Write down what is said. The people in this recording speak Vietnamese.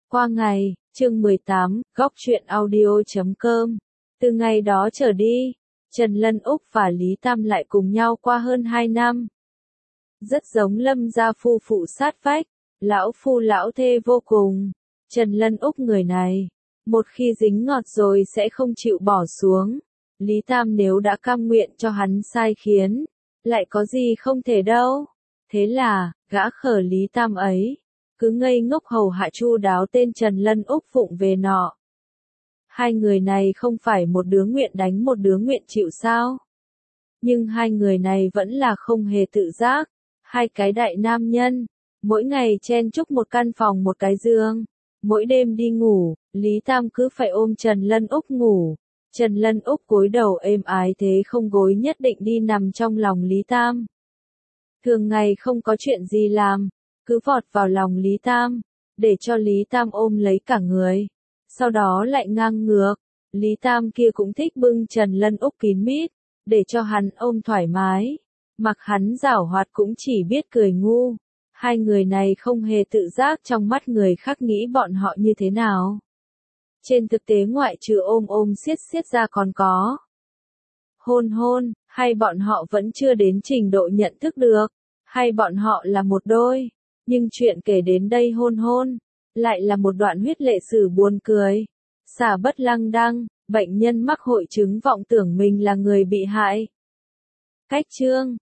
Qua ngày, chương 18, góc truyện audio.com. Từ ngày đó trở đi, Trần Lân Úc và Lý Tam lại cùng nhau qua hơn 2 năm. Rất giống Lâm gia phu phụ sát vách, lão phu lão thê vô cùng. Trần Lân Úc người này, một khi dính ngọt rồi sẽ không chịu bỏ xuống. Lý Tam nếu đã cam nguyện cho hắn sai khiến, lại có gì không thể đâu. Thế là, gã khờ Lý Tam ấy cứ ngây ngốc hầu hạ chu đáo tên Trần Lân Úc phụng về nọ. Hai người này không phải một đứa nguyện đánh một đứa nguyện chịu sao? Nhưng hai người này vẫn là không hề tự giác. Hai cái đại nam nhân, mỗi ngày chen chúc một căn phòng một cái giường. Mỗi đêm đi ngủ, Lý Tam cứ phải ôm Trần Lân Úc ngủ. Trần Lân Úc cúi đầu êm ái thế không gối nhất định đi nằm trong lòng Lý Tam. Thường ngày không có chuyện gì làm, cứ vọt vào lòng Lý Tam, để cho Lý Tam ôm lấy cả người. Sau đó lại ngang ngược, Lý Tam kia cũng thích bưng Trần Lân Úc kín mít, để cho hắn ôm thoải mái. Mặc hắn giảo hoạt cũng chỉ biết cười ngu. Hai người này không hề tự giác trong mắt người khác nghĩ bọn họ như thế nào. Trên thực tế ngoại trừ ôm siết siết ra còn có hôn, hay bọn họ vẫn chưa đến trình độ nhận thức được, hay bọn họ là một đôi. Nhưng chuyện kể đến đây hôn, lại là một đoạn huyết lệ sử buồn cười. Xả bất lăng đăng, bệnh nhân mắc hội chứng vọng tưởng mình là người bị hại. Cách chương